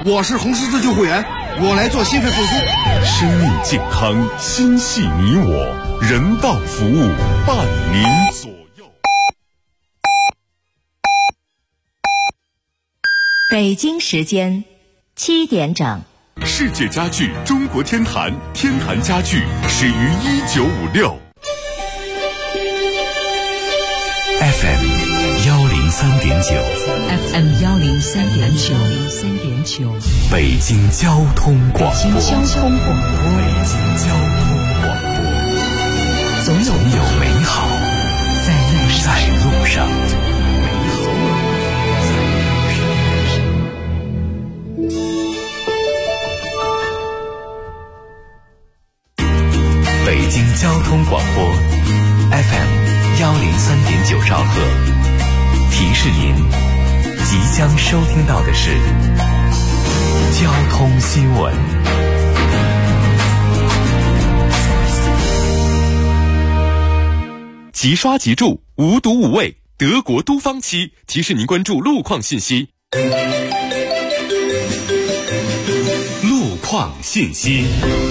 我是红十字救护员，我来做心肺复苏。 生命健康，心系你我，人道服务伴您左右。 北京时间7点整。 世界家具中国天坛，天坛家具始于1956。FM 103.9，FM 103.9， 北京交通广播， 北京交通广播， 总有美好在路上。北京交通广播 FM 103.9兆赫，提示您即将收听到的是交通新闻。即刷即住，无毒无畏，德国都方漆提示您关注路况信息。路况信息。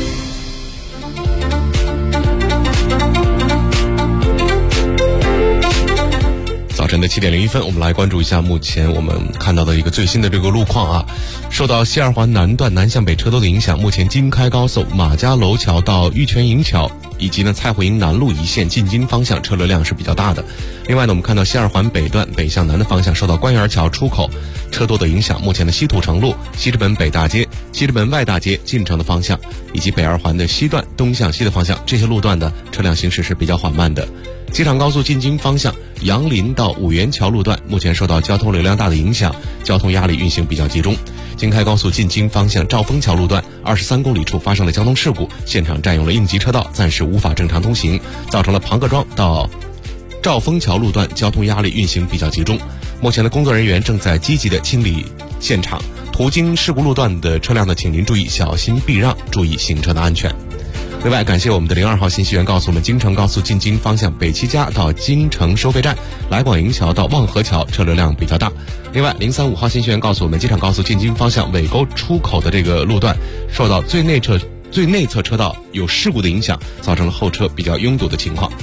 早晨的7点01分，我们来关注一下目前我们看到的一个最新的这个路况啊。受到西二环南段南向北车多的影响，目前京开高速马家楼桥到玉泉营桥以及蔡湖营南路一线进京方向车流量是比较大的。另外呢，我们看到西二环北段北向南的方向受到官园桥出口车多的影响，目前的西土城路、西直门北大街、西直门外大街进城的方向，以及北二环的西段东向西的方向，这些路段的车辆行驶是比较缓慢的。机场高速进京方向杨林到五元桥路段目前受到交通流量大的影响，交通压力运行比较集中。京开高速进京方向兆丰桥路段23公里处发生了交通事故，现场占用了应急车道，暂时无法正常通行，造成了庞各庄到兆丰桥路段交通压力运行比较集中。目前的工作人员正在积极的清理现场，途经事故路段的车辆呢，请您注意小心避让，注意行车的安全。另外，感谢我们的02号信息员告诉我们，京承高速进京方向北七家到京承收费站、来广营桥到望河桥车流量比较大。另外，035号信息员告诉我们，机场高速进京方向尾沟出口的这个路段受到最内侧车道有事故的影响，造成了后车比较拥堵的情况。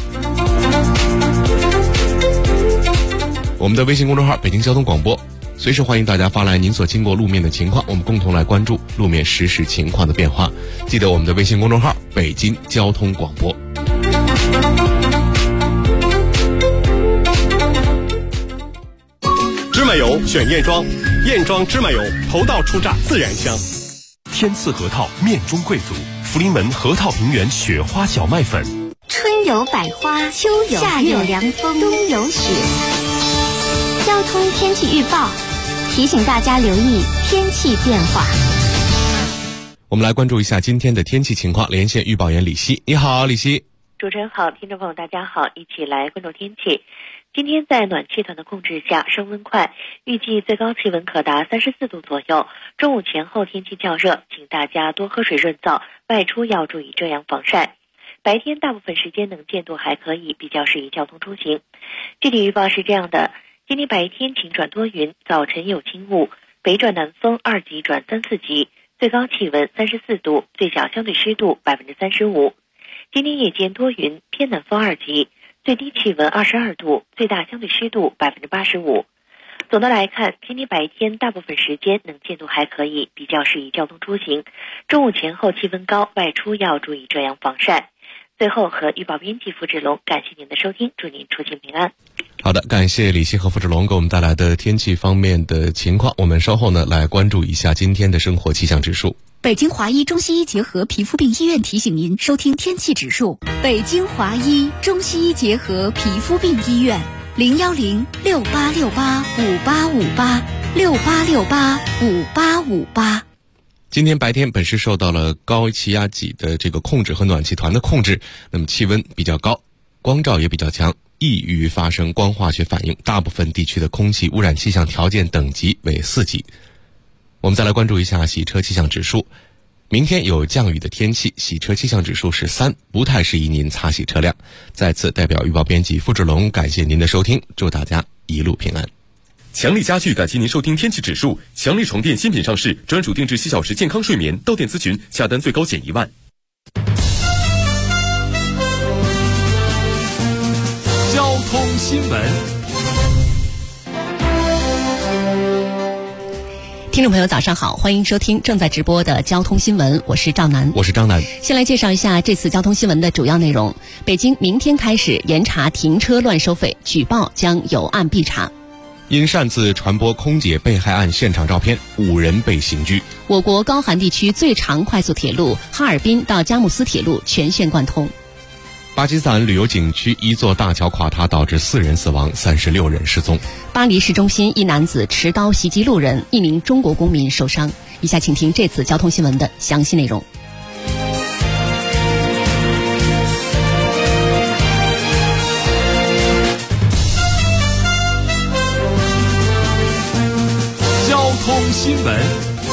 我们的微信公众号北京交通广播，随时欢迎大家发来您所经过路面的情况，我们共同来关注路面实时情况的变化。记得我们的微信公众号北京交通广播。 芝麻油选燕庄，燕庄芝麻油头道初榨自然香。 天赐核桃面中贵族，福临门核桃平原雪花小麦粉。 春有百花，秋有月，夏有凉风，冬有雪。交通天气预报提醒大家留意天气变化。 我们来关注一下今天的天气情况，连线预报员李希。你好，李希。 主持人好，听众朋友大家好，一起来关注天气。今天在暖气团的控制下升温快，预计最高气温可达34度左右。中午前后天气较热，请大家多喝水润燥，外出要注意遮阳防晒。白天大部分时间能见度还可以，比较适宜交通出行。具体预报是这样的，今天白天晴转多云，早晨有轻雾，北转南风2级转3、4级，最高气温34度，最小相对湿度35%。今天夜间多云，偏南风2级，最低气温22度，最大相对湿度85%。总的来看，今天白天大部分时间能见度还可以，比较适宜交通出行。中午前后气温高，外出要注意遮阳防晒。最后和预报编辑付志龙感谢您的收听，祝您出行平安。 好的，感谢李希和付志龙给我们带来的天气方面的情况。我们稍后呢来关注一下今天的生活气象指数。 北京华医中西医结合皮肤病医院提醒您收听天气指数。北京华医中西医结合皮肤病医院010-6868-5858，6868-5858。 今天白天本市受到了高气压脊的这个控制和暖气团的控制，那么气温比较高，光照也比较强，易于发生光化学反应，大部分地区的空气污染气象条件等级为4级。我们再来关注一下洗车气象指数。明天有降雨的天气，洗车气象指数是3，不太适宜您擦洗车辆。再次代表预报编辑付志龙感谢您的收听，祝大家一路平安。 强力家具感谢您收听天气指数。强力床垫新品上市，专属定制7小时健康睡眠，到店咨询，下单最高减1万。 交通新闻。 听众朋友早上好，欢迎收听正在直播的交通新闻，我是赵楠。 我是张楠。 先来介绍一下这次交通新闻的主要内容。北京明天开始严查停车乱收费，举报将有案必查。 因擅自传播空姐被害案现场照片，5人被刑拘。 我国高寒地区最长快速铁路哈尔滨到佳木斯铁路全线贯通。 巴基斯坦旅游景区一座大桥垮塌，导致4人死亡，36人失踪。 巴黎市中心一男子持刀袭击路人，1名中国公民受伤。以下请听这次交通新闻的详细内容。 交通新闻。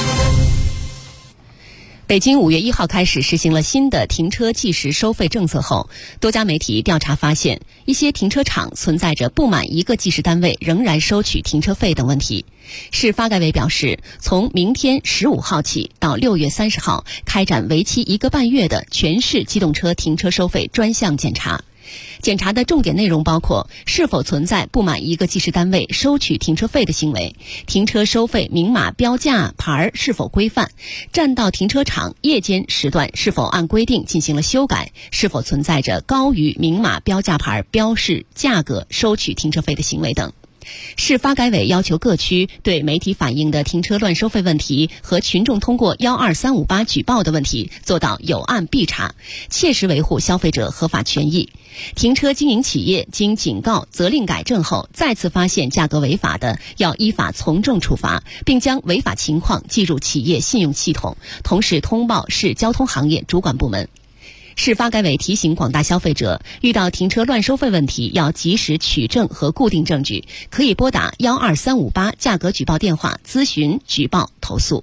北京5月1号开始实行了新的停车计时收费政策后，多家媒体调查发现，一些停车场存在着不满1个计时单位仍然收取停车费等问题。市发改委表示，从明天15号起到6月30号开展为期1个半月的全市机动车停车收费专项检查。检查的重点内容包括是否存在不满1个计时单位收取停车费的行为，停车收费明码标价牌是否规范，占道停车场夜间时段是否按规定进行了修改，是否存在着高于明码标价牌标示价格收取停车费的行为等。市发改委要求各区对媒体反映的停车乱收费问题和群众通过12358举报的问题做到有案必查，切实维护消费者合法权益。停车经营企业经警告、责令改正后，再次发现价格违法的，要依法从重处罚，并将违法情况记入企业信用系统，同时通报市交通行业主管部门。市发改委提醒广大消费者，遇到停车乱收费问题要及时取证和固定证据，可以拨打12358价格举报电话咨询、举报、投诉。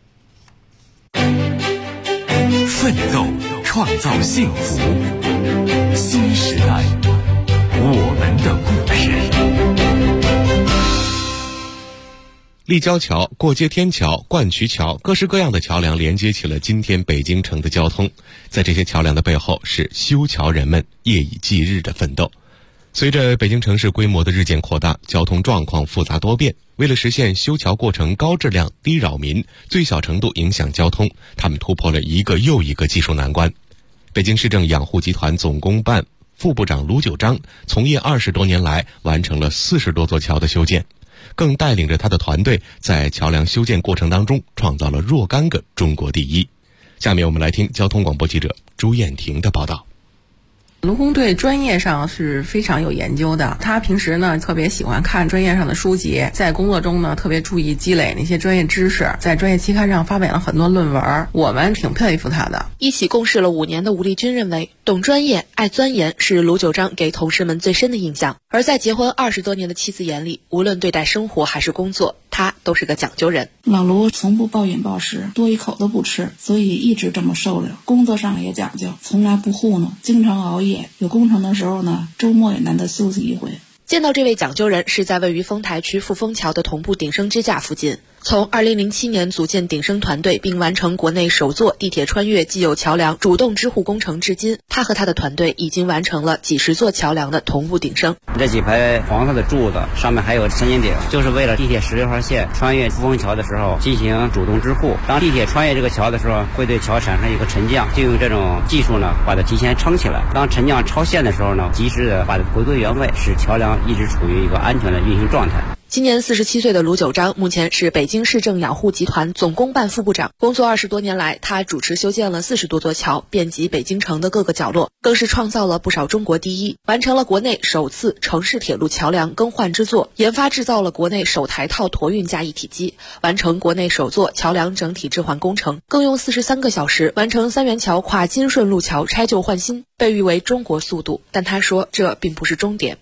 奋斗创造幸福，新时代，我们的故事。 立交桥、过街天桥、灌渠桥，各式各样的桥梁连接起了今天北京城的交通。在这些桥梁的背后，是修桥人们夜以继日的奋斗。随着北京城市规模的日渐扩大，交通状况复杂多变。为了实现修桥过程高质量、低扰民，最小程度影响交通，他们突破了一个又一个技术难关。北京市政养护集团总工办副部长卢九章从业20多年来，完成了40多座桥的修建，更带领着他的团队在桥梁修建过程当中创造了若干个中国第一。下面我们来听交通广播记者朱艳婷的报道。 卢工对专业上是非常有研究的，他平时呢特别喜欢看专业上的书籍，在工作中呢特别注意积累那些专业知识，在专业期刊上发表了很多论文，我们挺佩服他的。 一起共事了5年的吴丽君认为，懂专业、爱钻研是卢九章给同事们最深的印象。而在结婚20多年的妻子眼里，无论对待生活还是工作，他都是个讲究人。 老卢从不暴饮暴食，多一口都不吃，所以一直这么受了。工作上也讲究，从来不糊弄，经常熬夜，有工程的时候呢，周末也难得休息一回。 见到这位讲究人是在位于丰台区富丰桥的同步顶升支架附近。从2007年组建顶升团队并完成国内首座地铁穿越既有桥梁主动支护工程至今，他和他的团队已经完成了几十座桥梁的同步顶升。 这几排黄色的柱子上面还有千斤顶，就是为了地铁16号线穿越富丰桥的时候进行主动支护。当地铁穿越这个桥的时候，会对桥产生一个沉降，就用这种技术呢把它提前撑起来。当沉降超限的时候呢，及时的把它回归原位，使桥梁一直处于一个安全的运行状态。 今年47岁的卢九章，目前是北京市政养护集团总工办副部长。工作20多年来，他主持修建了40多座桥，遍及北京城的各个角落，更是创造了不少中国第一，完成了国内首次城市铁路桥梁更换之作，研发制造了国内首台套托运架一体机，完成国内首座桥梁整体置换工程，更用43个小时完成三元桥跨金顺路桥拆旧换新，被誉为中国速度。但他说，这并不是终点。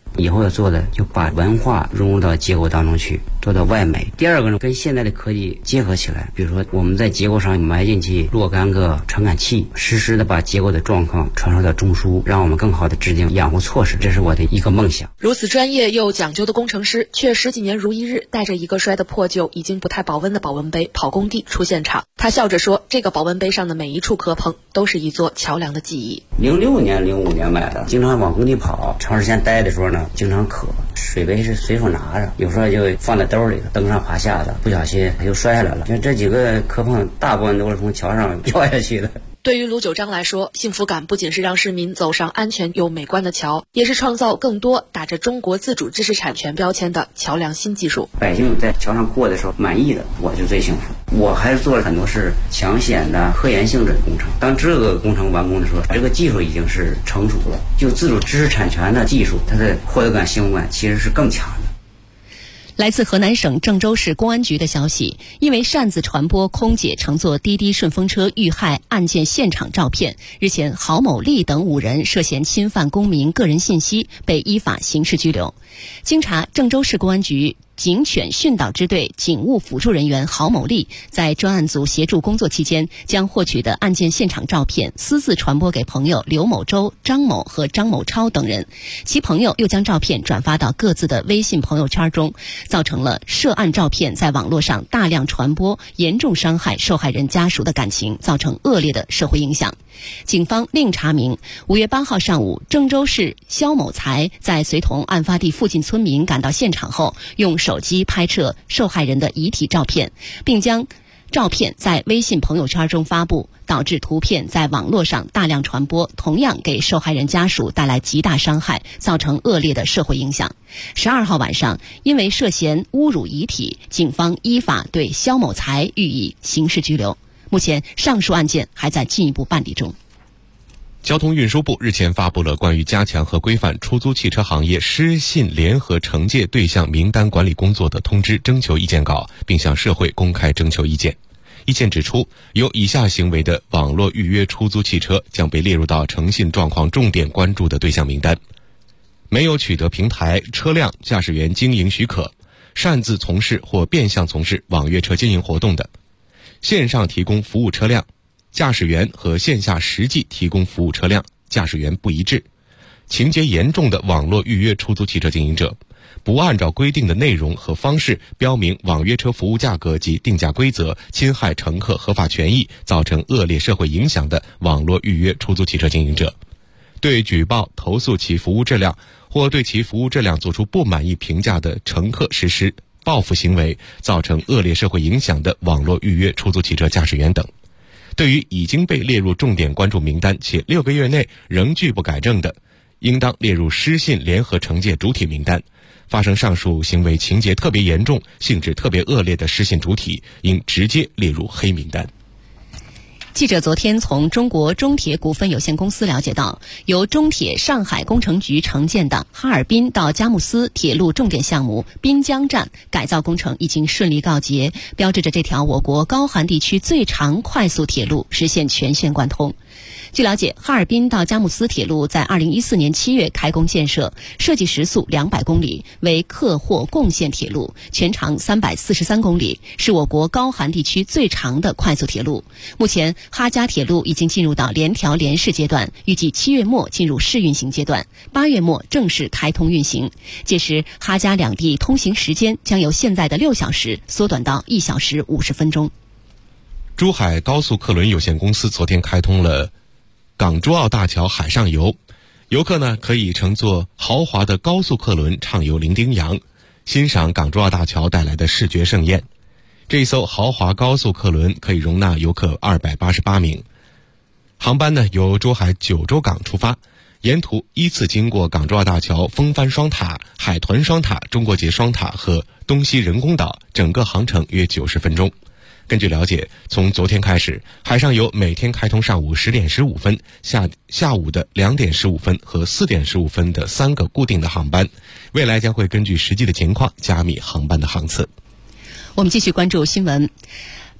以后要做的就把文化融入到结构当中去，做到外美。第二个呢，跟现在的科技结合起来，比如说我们在结构上埋进去若干个传感器，实时的把结构的状况传输到中枢，让我们更好的制定养护措施，这是我的一个梦想。 如此专业又讲究的工程师，却10几年如一日带着一个摔得破旧、已经不太保温的保温杯跑工地出现场。他笑着说，这个保温杯上的每一处磕碰都是一座桥梁的记忆。 06年、05年买的，经常往工地跑，长时间待的时候呢，经常渴，水杯是随手拿着，有时候就放在兜里，登上爬下的，不小心他就摔下来了。因为这几个磕碰大部分都是从桥上掉下去的。 对于卢九章来说，幸福感不仅是让市民走上安全又美观的桥，也是创造更多打着中国自主知识产权标签的桥梁新技术。 百姓在桥上过的时候满意的，我就最幸福。我还是做了很多是抢险的科研性质的工程。当这个工程完工的时候，这个技术已经是成熟了，就自主知识产权的技术，它的获得感、幸福感其实是更强的。 来自河南省郑州市公安局的消息，因为擅自传播空姐乘坐滴滴顺风车遇害案件现场照片，日前郝某丽等5人涉嫌侵犯公民个人信息，被依法刑事拘留。经查，郑州市公安局警犬训导支队警务辅助人员郝某丽在专案组协助工作期间，将获取的案件现场照片私自传播给朋友刘某洲、张某和张某超等人，其朋友又将照片转发到各自的微信朋友圈中，造成了涉案照片在网络上大量传播，严重伤害受害人家属的感情，造成恶劣的社会影响。警方另查明，5月8号上午，郑州市肖某才在随同案发地附近村民赶到现场后，用手机拍摄受害人的遗体照片，并将照片在微信朋友圈中发布，导致图片在网络上大量传播，同样给受害人家属带来极大伤害，造成恶劣的社会影响。12号晚上，因为涉嫌侮辱遗体，警方依法对肖某才予以刑事拘留。目前上述案件还在进一步办理中。 交通运输部日前发布了关于加强和规范出租汽车行业失信联合惩戒对象名单管理工作的通知征求意见稿，并向社会公开征求意见。意见指出，有以下行为的网络预约出租汽车将被列入到诚信状况重点关注的对象名单：没有取得平台、车辆、驾驶员经营许可，擅自从事或变相从事网约车经营活动的，线上提供服务车辆，驾驶员和线下实际提供服务车辆驾驶员不一致，情节严重的网络预约出租汽车经营者，不按照规定的内容和方式标明网约车服务价格及定价规则，侵害乘客合法权益，造成恶劣社会影响的网络预约出租汽车经营者，对举报投诉其服务质量或对其服务质量作出不满意评价的乘客实施报复行为，造成恶劣社会影响的网络预约出租汽车驾驶员等。对于已经被列入重点关注名单且6个月内仍拒不改正的，应当列入失信联合惩戒主体名单。发生上述行为情节特别严重、性质特别恶劣的失信主体，应直接列入黑名单。 记者昨天从中国中铁股份有限公司了解到，由中铁上海工程局承建的哈尔滨到佳木斯铁路重点项目滨江站改造工程已经顺利告捷，标志着这条我国高寒地区最长快速铁路实现全线贯通。据了解，哈尔滨到佳木斯铁路在2014年7月开工建设，设计时速200公里，为客货共线铁路，全长343公里，是我国高寒地区最长的快速铁路。目前，哈佳铁路已经进入到联调联试阶段，预计7月末进入试运行阶段，8月末正式开通运行。届时，哈佳两地通行时间将由现在的6小时缩短到1小时50分钟。 珠海高速客轮有限公司昨天开通了港珠澳大桥海上游，游客呢可以乘坐豪华的高速客轮畅游伶仃洋，欣赏港珠澳大桥带来的视觉盛宴。这一艘豪华高速客轮可以容纳游客288名。航班呢由珠海九州港出发，沿途依次经过港珠澳大桥风帆双塔、海豚双塔、中国结双塔和东西人工岛，整个航程约90分钟。根据了解，从昨天开始，海上游每天开通上午10点15分、下午的2点15分和4点15分的3个固定的航班，未来将会根据实际的情况加密航班的航次。 我们继续关注新闻。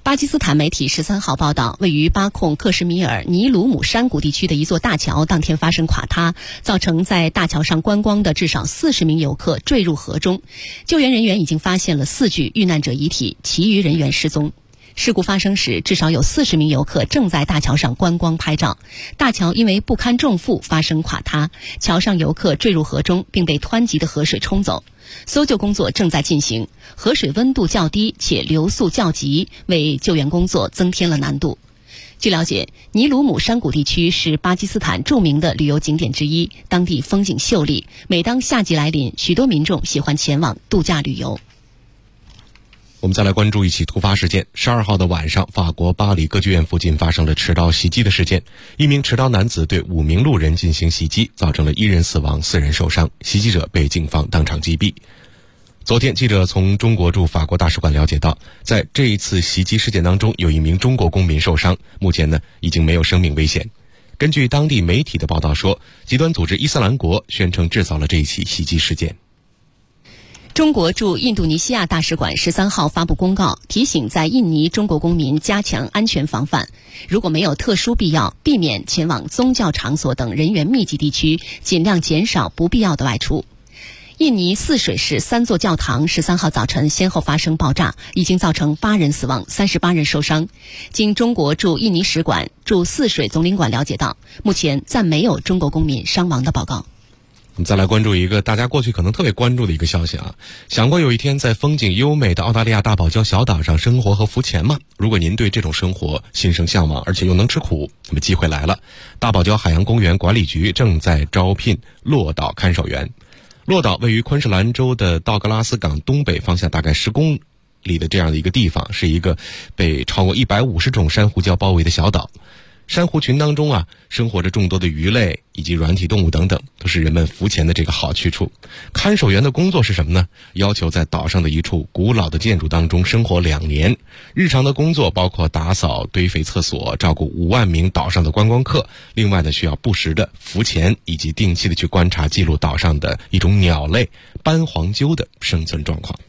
巴基斯坦媒体13号报道，位于巴控克什米尔尼鲁姆山谷地区的一座大桥当天发生垮塌，造成在大桥上观光的至少40名游客坠入河中。救援人员已经发现了4具遇难者遗体，其余人员失踪。事故发生时，至少有40名游客正在大桥上观光拍照。大桥因为不堪重负发生垮塌，桥上游客坠入河中，并被湍急的河水冲走。搜救工作正在进行，河水温度较低且流速较急，为救援工作增添了难度。据了解，尼鲁姆山谷地区是巴基斯坦著名的旅游景点之一，当地风景秀丽，每当夏季来临，许多民众喜欢前往度假旅游。 我们再来关注一起突发事件。12号的晚上，法国巴黎歌剧院附近发生了持刀袭击的事件。一名持刀男子对5名路人进行袭击，造成了1人死亡，4人受伤。袭击者被警方当场击毙。昨天，记者从中国驻法国大使馆了解到，在这一次袭击事件当中，有1名中国公民受伤，目前呢已经没有生命危险。根据当地媒体的报道说，极端组织伊斯兰国宣称制造了这一起袭击事件。 中国驻印度尼西亚大使馆13号发布公告，提醒在印尼中国公民加强安全防范，如果没有特殊必要，避免前往宗教场所等人员密集地区，尽量减少不必要的外出。印尼泗水市3座教堂13号早晨先后发生爆炸，已经造成8人死亡，38人受伤。经中国驻印尼使馆驻泗水总领馆了解到，目前暂没有中国公民伤亡的报告。 我们再来关注一个大家过去可能特别关注的一个消息啊，想过有一天在风景优美的澳大利亚大堡礁小岛上生活和浮潜吗？如果您对这种生活心生向往，而且又能吃苦，那么机会来了。大堡礁海洋公园管理局正在招聘落岛看守员。落岛位于昆士兰州的道格拉斯港东北方向大概10公里的这样的一个地方，是一个被超过150种珊瑚礁包围的小岛。珊瑚群当中啊，生活着众多的鱼类以及软体动物等等，都是人们浮潜的这个好去处。看守员的工作是什么呢？要求在岛上的一处古老的建筑当中生活2年，日常的工作包括打扫、堆肥厕所、照顾5万名岛上的观光客。另外呢，需要不时的浮潜，以及定期的去观察记录岛上的一种鸟类斑黄鸠的生存状况。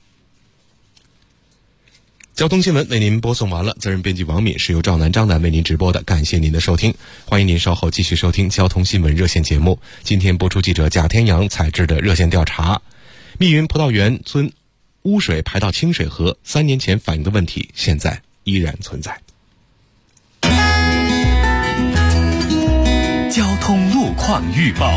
交通新闻为您播送完了，责任编辑王敏，是由赵南、张楠为您直播的，感谢您的收听，欢迎您稍后继续收听交通新闻热线节目。今天播出记者贾天阳采制的热线调查，密云葡萄园村污水排到清水河，3年前反映的问题现在依然存在。 交通路况预报。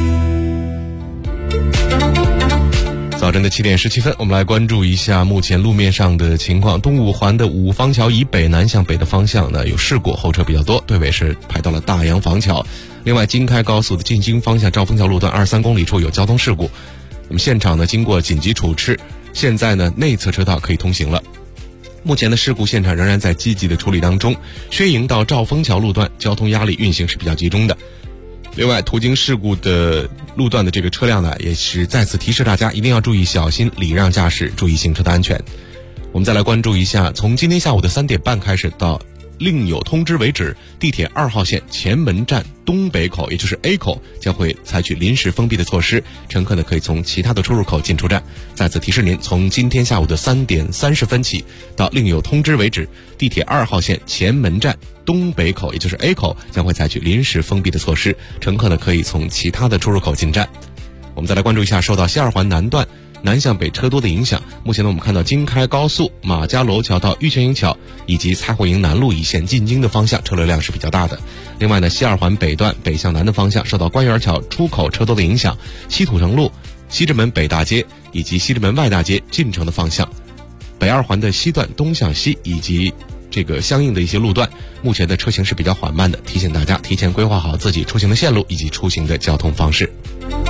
早晨的7点17分，我们来关注一下目前路面上的情况。东五环的五方桥以北南向北的方向呢有事故，后车比较多，队尾是排到了大洋坊桥。另外，京开高速的进京方向兆丰桥路段23公里处有交通事故，那么现场呢经过紧急处置，现在呢内侧车道可以通行了。目前的事故现场仍然在积极的处理当中，薛营到兆丰桥路段交通压力运行是比较集中的。另外，途经事故的路段的这个车辆呢，也是再次提示大家一定要注意小心礼让驾驶，注意行车的安全。我们再来关注一下，从今天下午的3点半开始到另有通知为止，地铁2号线前门站东北口，也就是 A 口，将会采取临时封闭的措施，乘客呢可以从其他的出入口进出站。再次提示您，从今天下午的3点30分起到另有通知为止，地铁2号线前门站东北口，也就是 A 口，将会采取临时封闭的措施，乘客呢可以从其他的出入口进站。我们再来关注一下，受到西2环南段南向北车多的影响，目前呢我们看到京开高速马家楼桥到玉泉营桥以及蔡慧营南路一线进京的方向车流量是比较大的。另外呢，西2环北段北向南的方向受到官园桥出口车多的影响，西土城路、西直门北大街以及西直门外大街进城的方向，北2环的西段东向西以及这个相应的一些路段，目前的车行是比较缓慢的，提醒大家提前规划好自己出行的线路以及出行的交通方式。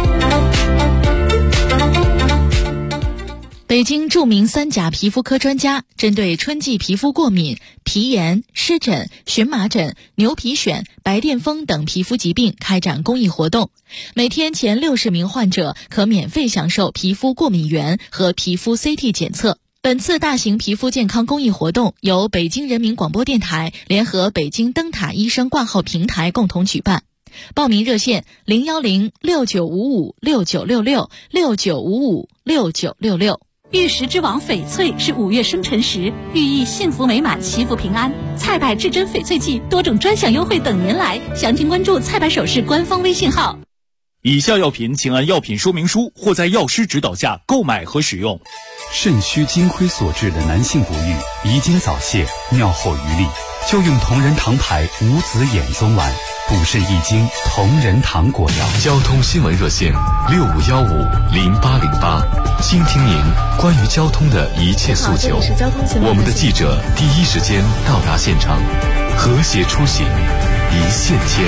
北京著名3甲皮肤科专家针对春季皮肤过敏、皮炎、湿疹、荨麻疹、牛皮癣、白癜风等皮肤疾病开展公益活动，每天前60名患者可免费享受皮肤过敏原和皮肤 CT 检测。本次大型皮肤健康公益活动由北京人民广播电台联合北京灯塔医生挂号平台共同举办。报名热线0106955696669556966。 玉石之王翡翠是5月生辰石，寓意幸福美满、祈福平安。菜百至臻翡翠季多种专享优惠等您来，详情关注菜百首饰官方微信号。 以下药品请按药品说明书或在药师指导下购买和使用。 肾虚金亏所致的男性不育、遗精早泄、尿后余力，就用同仁堂牌无子衍宗丸，补肾益精，同仁堂果药。 交通新闻热线65150808，倾听您关于交通的一切诉求。我们的记者第一时间到达现场，和谐出行，一线牵。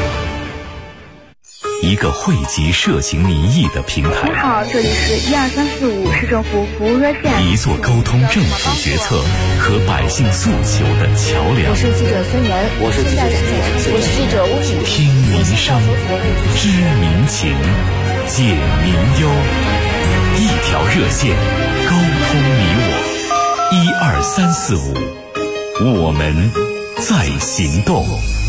一个汇集社情民意的平台。 您好，这里是12345市政府服务热线。 一座沟通政府决策和百姓诉求的桥梁。 我是记者孙岩， 我是记者吴宇。 听民声，知民情，解民忧。一条热线，沟通你我。12345，我们在行动。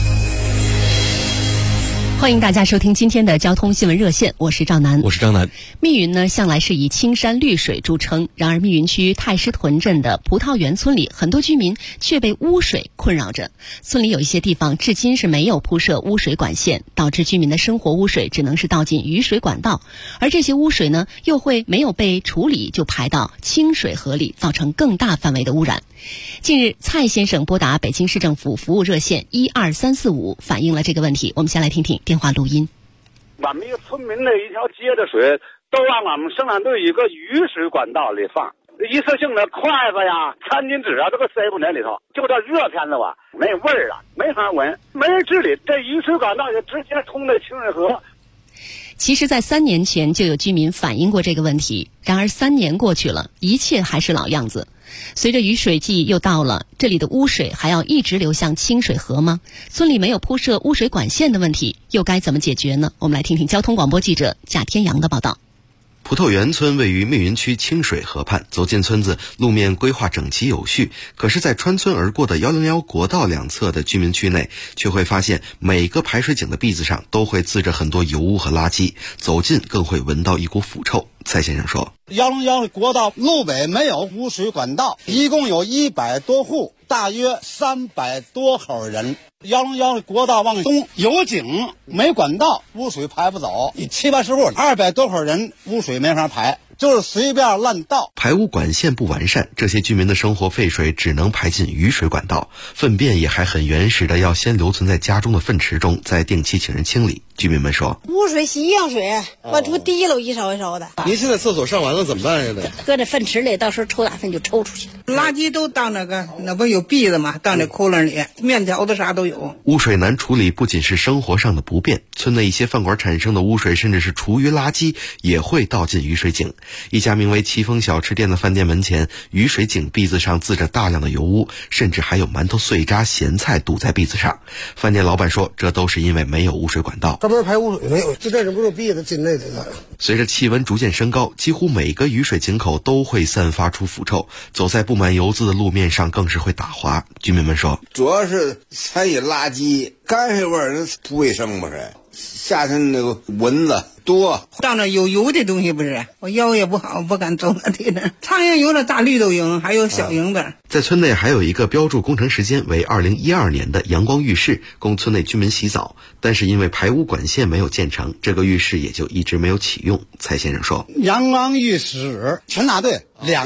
欢迎大家收听今天的交通新闻热线，我是赵楠。 我是张楠。 密云呢向来是以青山绿水著称，然而密云区太师屯镇的葡萄园村里，很多居民却被污水困扰着。村里有一些地方至今是没有铺设污水管线，导致居民的生活污水只能是倒进雨水管道，而这些污水呢又会没有被处理就排到清水河里，造成更大范围的污染。近日，蔡先生拨打北京市政府服务热线12345，反映了这个问题。我们先来听听电话录音。 我们一个村民的一条街的水都往我们生产队一个雨水管道里放，一次性的筷子呀、餐巾纸啊都给塞不那里头，就这热天的吧，没味儿了，没法闻，没人治理，这雨水管道就直接通到清水河。 其实在3年前就有居民反映过这个问题，然而3年过去了，一切还是老样子。随着雨水季又到了，这里的污水还要一直流向清水河吗？村里没有铺设污水管线的问题又该怎么解决呢？我们来听听交通广播记者贾天阳的报道。 葡萄园村位于密云区清水河畔，走进村子，路面规划整齐有序。可是在穿村而过的101国道两侧的居民区内，却会发现每个排水井的壁子上都会渍着很多油污和垃圾，走近更会闻到一股腐臭。蔡先生说 ，101国道路北没有污水管道，一共有100多户，大约300多口人。101国道往东有井没管道，污水排不走，70-80户，200多口人，污水没法排，就是随便乱倒。 排污管线不完善，这些居民的生活废水只能排进雨水管道，粪便也还很原始的要先留存在家中的粪池中，再定期请人清理。居民们说， 污水洗衣样水往出滴溜一勺一勺的。 您现在厕所上完了怎么办呀？ 搁那粪池里，到时候抽大粪就抽出去。 垃圾都到那不有篦子嘛，到那窟窿里，面条子啥都有。 污水难处理不仅是生活上的不便，村内一些饭馆产生的污水甚至是厨余垃圾也会倒进雨水井。一家名为奇峰小吃店的饭店门前，雨水井篦子上渍着大量的油污，甚至还有馒头碎渣、咸菜堵在篦子上。饭店老板说，这都是因为没有污水管道。 这不是排污水没有，就这是不是篦子进那里了。 随着气温逐渐升高，几乎每个雨水井口都会散发出腐臭，走在布满油渍的路面上更是会打滑。居民们说， 主要是餐饮垃圾泔水味儿，不卫生不是，夏天那个蚊子多， 到那有油的东西不是，我腰也不好，不敢走那地方。苍蝇有了大绿豆蝇，还有小蝇子。 在村内还有一个标注工程时间为2012年的阳光浴室，供村内居民洗澡，但是因为排污管线没有建成，这个浴室也就一直没有启用。蔡先生说， 阳光浴室全大队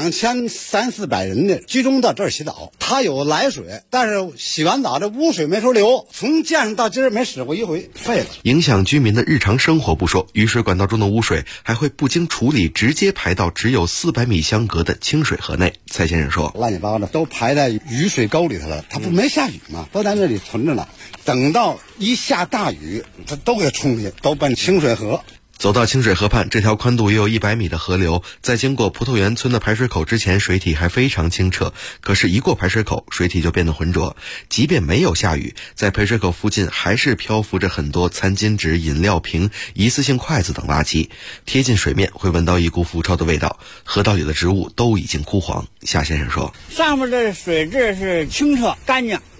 2300-400人的集中到这儿洗澡，它有来水，但是洗完澡这污水没处流，从建上到今儿没使过一回，废了。 影响居民的日常生活不说，雨水管道中的污水还会不经处理直接排到只有400米相隔的清水河内。蔡先生说， 乱七八糟的都排在雨水沟里头了，它不没下雨嘛，都在那里存着呢，等到一下大雨它都给冲去，都奔清水河。 走到清水河畔，这条宽度约有100米的河流，在经过葡萄园村的排水口之前，水体还非常清澈，可是一过排水口，水体就变得浑浊。即便没有下雨，在排水口附近还是漂浮着很多餐巾纸、饮料瓶、一次性筷子等垃圾，贴近水面会闻到一股腐臭的味道。河道里的植物都已经枯黄。夏先生说， 上面的水质是清澈干净，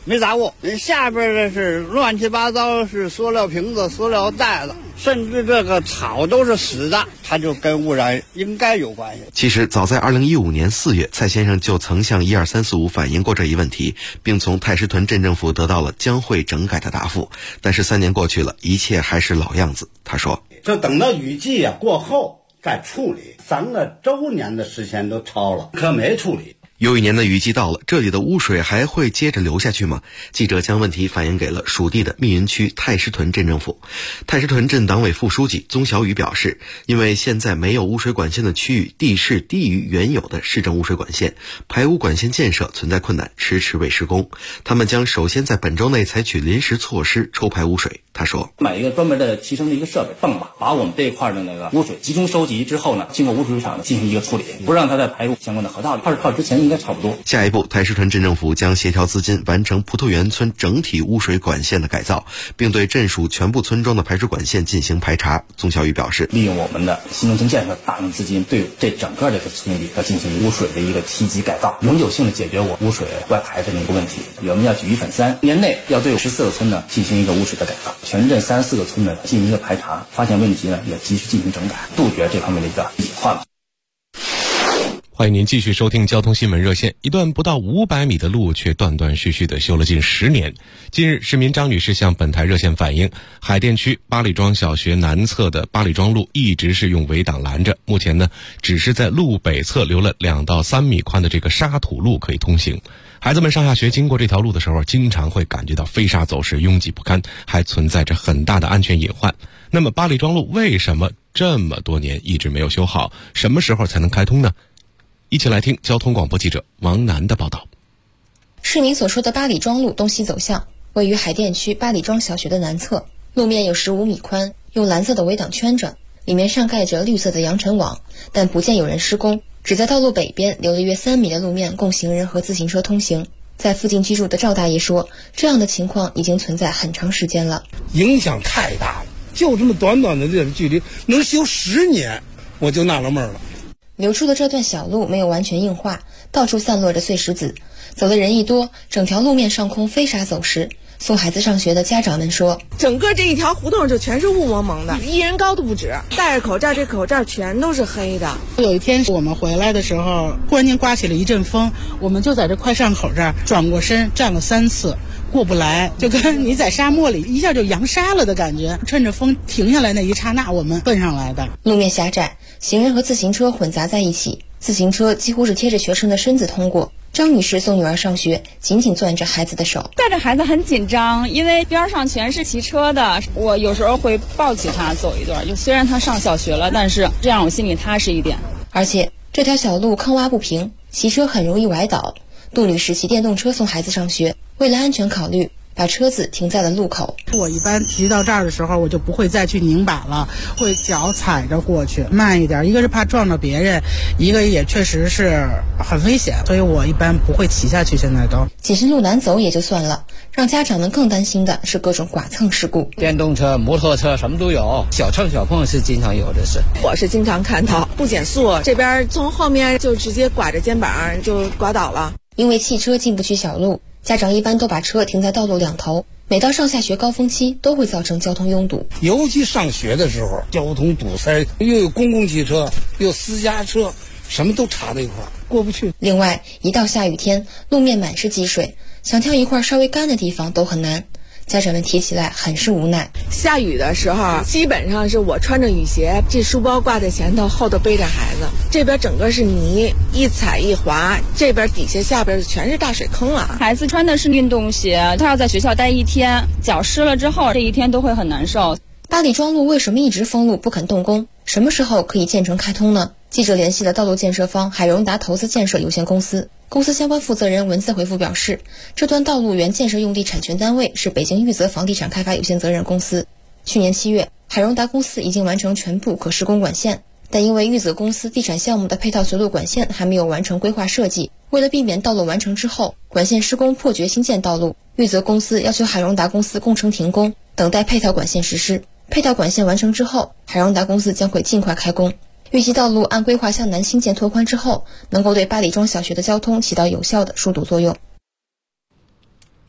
没砸过。下边的是乱七八糟，是塑料瓶子、塑料袋子，甚至这个草都是死的，它就跟污染应该有关系。 其实早在2015年4月，蔡先生就曾向12345反映过这一问题，并从太师屯镇政府得到了将会整改的答复。但是3年过去了，一切还是老样子。他说， 这等到雨季过后再处理，3个周年的时间都超了，可没处理。 又一年的雨季到了，这里的污水还会接着流下去吗？记者将问题反映给了属地的密云区太师屯镇政府。太师屯镇党委副书记宗小雨表示，因为现在没有污水管线的区域地势低于原有的市政污水管线，排污管线建设存在困难，迟迟未施工。他们将首先在本周内采取临时措施抽排污水。他说， 买一个专门的提升的一个设备泵把，把我们这一块的那个污水集中收集之后呢，经过污水厂进行一个处理，不让它再排入相关的河道里。20号之前应该差不多。 下一步，太师屯镇政府将协调资金完成葡萄园村整体污水管线的改造，并对镇属全部村庄的排水管线进行排查。宗小雨表示， 利用我们的新农村建设大量资金，对这整个这个村里要进行污水的一个梯级改造，永久性的解决我污水外排的那个问题。我们要举一反三，年内要对14个村呢进行一个污水的改造，全镇34个村呢进行一个排查，发现问题呢也及时进行整改，杜绝这方面的一个隐患。 欢迎您继续收听交通新闻热线。一段不到500米的路却断断续续地修了近10年。近日，市民张女士向本台热线反映，海淀区八里庄小学南侧的八里庄路一直是用围挡拦着，目前呢，只是在路北侧留了2到3米宽的这个沙土路可以通行。孩子们上下学经过这条路的时候，经常会感觉到飞沙走石，拥挤不堪，还存在着很大的安全隐患。那么八里庄路为什么这么多年一直没有修好？什么时候才能开通呢？一起来听交通广播记者王楠的报道。 市民所说的八里庄路东西走向位于海淀区八里庄小学的南侧，路面有15米宽，用蓝色的围挡圈着，里面上盖着绿色的扬尘网，但不见有人施工，只在道路北边留了约3米的路面供行人和自行车通行。在附近居住的赵大爷说，这样的情况已经存在很长时间了， 影响太大了，就这么短短的这个距离能修10年，我就纳了闷了。 流出的这段小路没有完全硬化，到处散落着碎石子，走的人一多，整条路面上空飞沙走石。送孩子上学的家长们说， 整个这一条胡同就全是雾蒙蒙的，1人高都不止，戴着口罩，这口罩全都是黑的。 有一天我们回来的时候，忽然间刮起了一阵风，我们就在这快上口这儿转过身站了3次，过不来，就跟你在沙漠里一下就扬沙了的感觉。趁着风停下来那一刹那，我们奔上来的。 路面狭窄，行人和自行车混杂在一起，自行车几乎是贴着学生的身子通过。张女士送女儿上学，紧紧攥着孩子的手， 带着孩子很紧张，因为边上全是骑车的，我有时候会抱起她走一段，就虽然她上小学了，但是这样我心里踏实一点。 而且这条小路坑洼不平，骑车很容易崴倒。杜女士骑电动车送孩子上学，为了安全考虑，把车子停在了路口。 我一般骑到这儿的时候，我就不会再去拧把了，会脚踩着过去，慢一点。一个是怕撞到别人，一个也确实是很危险，所以我一般不会骑下去。现在都仅是路难走也就算了，让家长们更担心的是各种剐蹭事故。 电动车、摩托车什么都有，小蹭小碰是经常有的事。 我是经常看到不减速，这边从后面就直接刮着肩膀就刮倒了。 因为汽车进不去小路，家长一般都把车停在道路两头，每到上下学高峰期都会造成交通拥堵。 尤其上学的时候，交通堵塞，又有公共汽车，又私家车，什么都插在一块儿，过不去。 另外，一到下雨天，路面满是积水，想挑一块稍微干的地方都很难。家长们提起来很是无奈。 下雨的时候，基本上是我穿着雨鞋，这书包挂在前头，后头背着孩子，这边整个是泥，一踩一滑，这边底下下边全是大水坑了。 孩子穿的是运动鞋，他要在学校待1天，脚湿了之后，这1天都会很难受。 八里庄路为什么一直封路不肯动工？什么时候可以建成开通呢？记者联系了道路建设方海荣达投资建设有限公司，公司相关负责人文字回复表示，这段道路原建设用地产权单位是北京玉泽房地产开发有限责任公司。去年7月，海荣达公司已经完成全部可施工管线，但因为玉泽公司地产项目的配套随路管线还没有完成规划设计，为了避免道路完成之后管线施工破决新建道路，玉泽公司要求海荣达公司工程停工，等待配套管线实施。配套管线完成之后，海荣达公司将会尽快开工。预计道路按规划向南新建拓宽之后，能够对八里庄小学的交通起到有效的疏堵作用。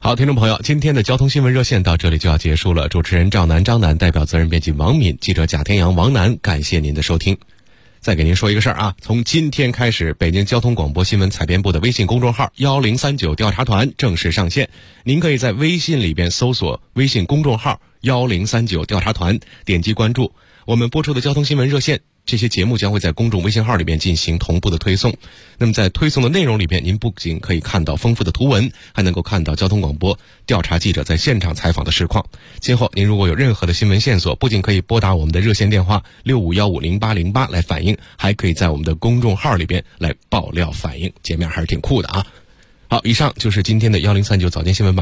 好，听众朋友，今天的交通新闻热线到这里就要结束了。主持人赵楠、张楠，代表责任编辑王敏，记者贾天阳、王楠，感谢您的收听。再给您说一个事儿啊，从今天开始，北京交通广播新闻采编部的微信公众号1039调查团正式上线。您可以在微信里边搜索微信公众号1039调查团，点击关注。我们播出的交通新闻热线这些节目将会在公众微信号里边进行同步的推送。那么在推送的内容里边，您不仅可以看到丰富的图文，还能够看到交通广播调查记者在现场采访的实况。今后您如果有任何的新闻线索，不仅可以拨打我们的热线电话65150808来反映，还可以在我们的公众号里边来爆料反映，界面还是挺酷的啊。好，以上就是今天的1039早间新闻板